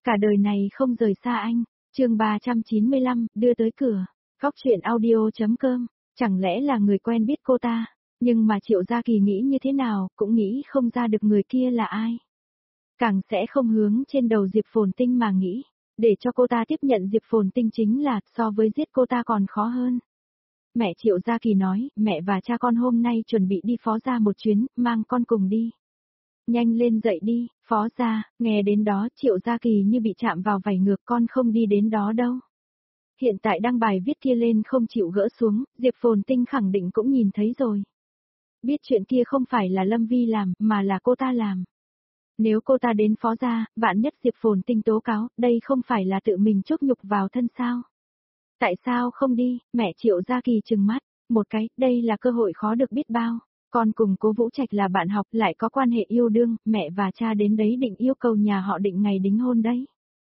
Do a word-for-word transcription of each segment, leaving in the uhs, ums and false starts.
Cả đời này không rời xa anh. Chương ba trăm chín mươi lăm, đưa tới cửa. Góc truyện audio chấm com. Chẳng lẽ là người quen biết cô ta? Nhưng mà Triệu Gia Kỳ nghĩ như thế nào, cũng nghĩ không ra được người kia là ai. Càng sẽ không hướng trên đầu Diệp Phồn Tinh mà nghĩ. Để cho cô ta tiếp nhận Diệp Phồn Tinh chính là, so với giết cô ta còn khó hơn. Mẹ Triệu Gia Kỳ nói, mẹ và cha con hôm nay chuẩn bị đi Phó Gia một chuyến, mang con cùng đi. Nhanh lên dậy đi, Phó Gia, nghe đến đó Triệu Gia Kỳ như bị chạm vào vảy ngược, con không đi đến đó đâu. Hiện tại đăng bài viết kia lên không chịu gỡ xuống, Diệp Phồn Tinh khẳng định cũng nhìn thấy rồi. Biết chuyện kia không phải là Lâm Vi làm, mà là cô ta làm. Nếu cô ta đến Phó Gia, vạn nhất Diệp Phồn Tinh tố cáo, đây không phải là tự mình chuốc nhục vào thân sao? Tại sao không đi, mẹ Triệu Gia Kỳ trừng mắt, một cái, đây là cơ hội khó được biết bao. Con cùng Cố Vũ Trạch là bạn học, lại có quan hệ yêu đương, mẹ và cha đến đấy định yêu cầu nhà họ định ngày đính hôn đấy.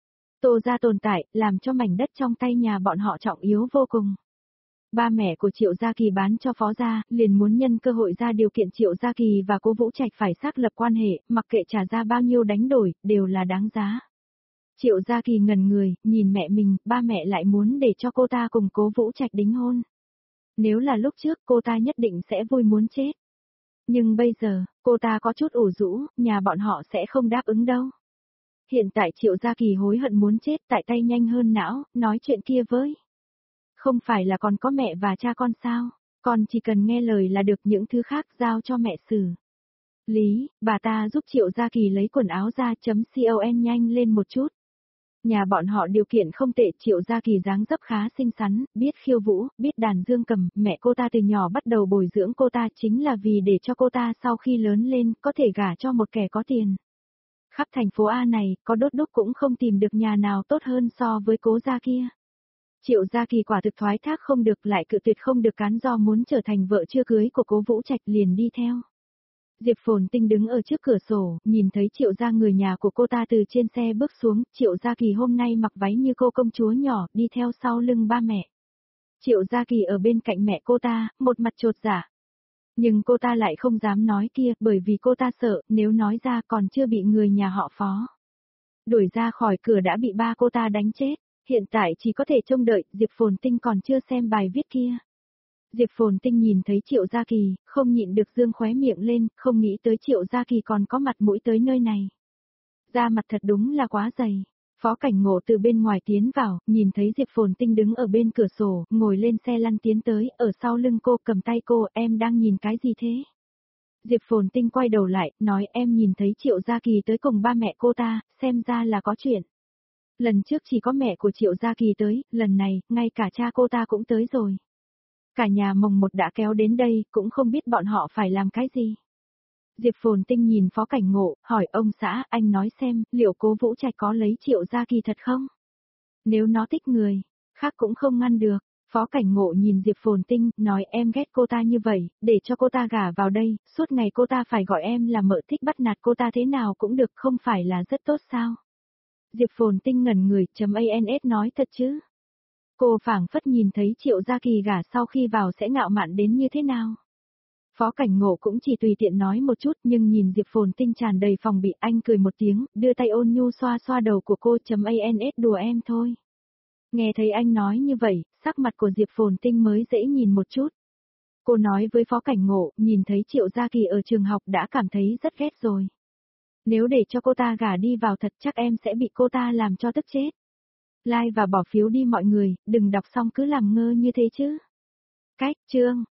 Tô Gia tồn tại, làm cho mảnh đất trong tay nhà bọn họ trọng yếu vô cùng. Ba mẹ của Triệu Gia Kỳ bán cho Phó Gia, liền muốn nhân cơ hội ra điều kiện Triệu Gia Kỳ và Cố Vũ Trạch phải xác lập quan hệ, mặc kệ trả ra bao nhiêu đánh đổi, đều là đáng giá. Triệu Gia Kỳ ngẩn người, nhìn mẹ mình, ba mẹ lại muốn để cho cô ta cùng Cố Vũ Trạch đính hôn. Nếu là lúc trước cô ta nhất định sẽ vui muốn chết. Nhưng bây giờ, cô ta có chút ủ rũ, nhà bọn họ sẽ không đáp ứng đâu. Hiện tại Triệu Gia Kỳ hối hận muốn chết, tại tay nhanh hơn não, nói chuyện kia với. Không phải là còn có mẹ và cha con sao, con chỉ cần nghe lời là được, những thứ khác giao cho mẹ xử. Lý, bà ta giúp Triệu Gia Kỳ lấy quần áo ra chấm con nhanh lên một chút. Nhà bọn họ điều kiện không tệ, Triệu Gia Kỳ dáng dấp khá xinh xắn, biết khiêu vũ, biết đàn dương cầm, mẹ cô ta từ nhỏ bắt đầu bồi dưỡng cô ta chính là vì để cho cô ta sau khi lớn lên có thể gả cho một kẻ có tiền. Khắp thành phố A này, có đốt đúc cũng không tìm được nhà nào tốt hơn so với Cố gia kia. Triệu Gia Kỳ quả thực thoái thác không được, lại cự tuyệt không được, cán do muốn trở thành vợ chưa cưới của Cố Vũ Trạch liền đi theo. Diệp Phồn Tinh đứng ở trước cửa sổ, nhìn thấy Triệu gia người nhà của cô ta từ trên xe bước xuống, Triệu Gia Kỳ hôm nay mặc váy như cô công chúa nhỏ, đi theo sau lưng ba mẹ. Triệu Gia Kỳ ở bên cạnh mẹ cô ta, một mặt chột dạ. Nhưng cô ta lại không dám nói kia, bởi vì cô ta sợ, nếu nói ra còn chưa bị người nhà họ Phó đuổi ra khỏi cửa đã bị ba cô ta đánh chết, hiện tại chỉ có thể trông đợi, Diệp Phồn Tinh còn chưa xem bài viết kia. Diệp Phồn Tinh nhìn thấy Triệu Gia Kỳ, không nhịn được dương khóe miệng lên, không nghĩ tới Triệu Gia Kỳ còn có mặt mũi tới nơi này. Da mặt thật đúng là quá dày. Phó Cảnh Ngộ từ bên ngoài tiến vào, nhìn thấy Diệp Phồn Tinh đứng ở bên cửa sổ, ngồi lên xe lăn tiến tới, ở sau lưng cô cầm tay cô, em đang nhìn cái gì thế? Diệp Phồn Tinh quay đầu lại, nói em nhìn thấy Triệu Gia Kỳ tới cùng ba mẹ cô ta, xem ra là có chuyện. Lần trước chỉ có mẹ của Triệu Gia Kỳ tới, lần này, ngay cả cha cô ta cũng tới rồi. Cả nhà mồng một đã kéo đến đây, cũng không biết bọn họ phải làm cái gì. Diệp Phồn Tinh nhìn Phó Cảnh Ngộ, hỏi ông xã, anh nói xem, liệu Cố Vũ Trạch có lấy Triệu Gia Kỳ thật không? Nếu nó thích người, khác cũng không ngăn được. Phó Cảnh Ngộ nhìn Diệp Phồn Tinh, nói em ghét cô ta như vậy, để cho cô ta gả vào đây, suốt ngày cô ta phải gọi em là mợ, thích bắt nạt cô ta thế nào cũng được, không phải là rất tốt sao? Diệp Phồn Tinh ngẩn người, chấm ans nói thật chứ? Cô phảng phất nhìn thấy Triệu Gia Kỳ gả sau khi vào sẽ ngạo mạn đến như thế nào. Phó Cảnh Ngộ cũng chỉ tùy tiện nói một chút, nhưng nhìn Diệp Phồn Tinh tràn đầy phòng bị, anh cười một tiếng, đưa tay ôn nhu xoa xoa đầu của cô, chấm ans đùa em thôi. Nghe thấy anh nói như vậy, sắc mặt của Diệp Phồn Tinh mới dễ nhìn một chút. Cô nói với Phó Cảnh Ngộ, nhìn thấy Triệu Gia Kỳ ở trường học đã cảm thấy rất ghét rồi. Nếu để cho cô ta gả đi vào thật chắc em sẽ bị cô ta làm cho tức chết. Like và bỏ phiếu đi mọi người, đừng đọc xong cứ làm ngơ như thế chứ. Cách, chương.